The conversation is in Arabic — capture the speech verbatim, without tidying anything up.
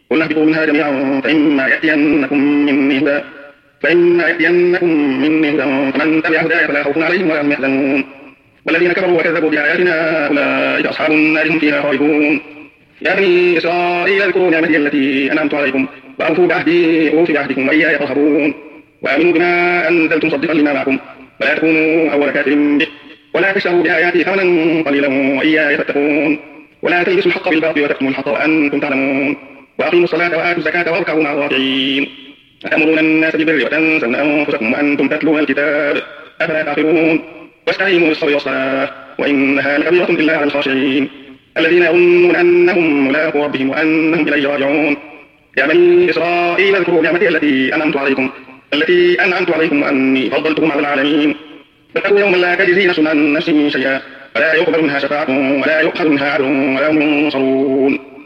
قل اهبطوا منها جميعا فإما يأتينكم مني هدى فإما يأتينكم مني هدى فمن تبع هداي فلا خوف عليهم ولا هم يحزنون والذين كفروا وكذبوا بآياتنا أولئك أصحاب النار هم فيها خالدون يا بني إسرائيل اذكروا نعمتي التي أنعمت عليكم وأوفوا بعهدي أوف بعهدكم وإياي فارهبون وآمنوا بما أنزلت مصدقا لما معكم ولا تكونوا أول كافر به ولا تشتروا بآياتي ثمنا قليلا وإياي فاتقون ولا تلبسوا الحق بالباطل وتكتموا الحق وأنتم تعلمون وأقيموا الصلاة وآتوا الزكاة واركعوا مع الراكعين أتأمرون الناس بالبر وتنسون أنفسكم وأنتم تتلون الكتاب أفلا تعقلون واستعينوا بالصبر والصلاة وإنها لكبيرة إلا على الخاشعين الذين يظنون أنهم ملاقو ربهم وأنهم إليه راجعون يا بني إسرائيل اذكروا نعمتي التي أنعمت عليكم التي أنعمت عليكم وأني فضلتكم على العالمين فاتقوا يوما لا تجزي نفس عن نفس شيئا ولا يقبل منها شفاعة ولا يؤخذ منها عدل ولا هم ينصرون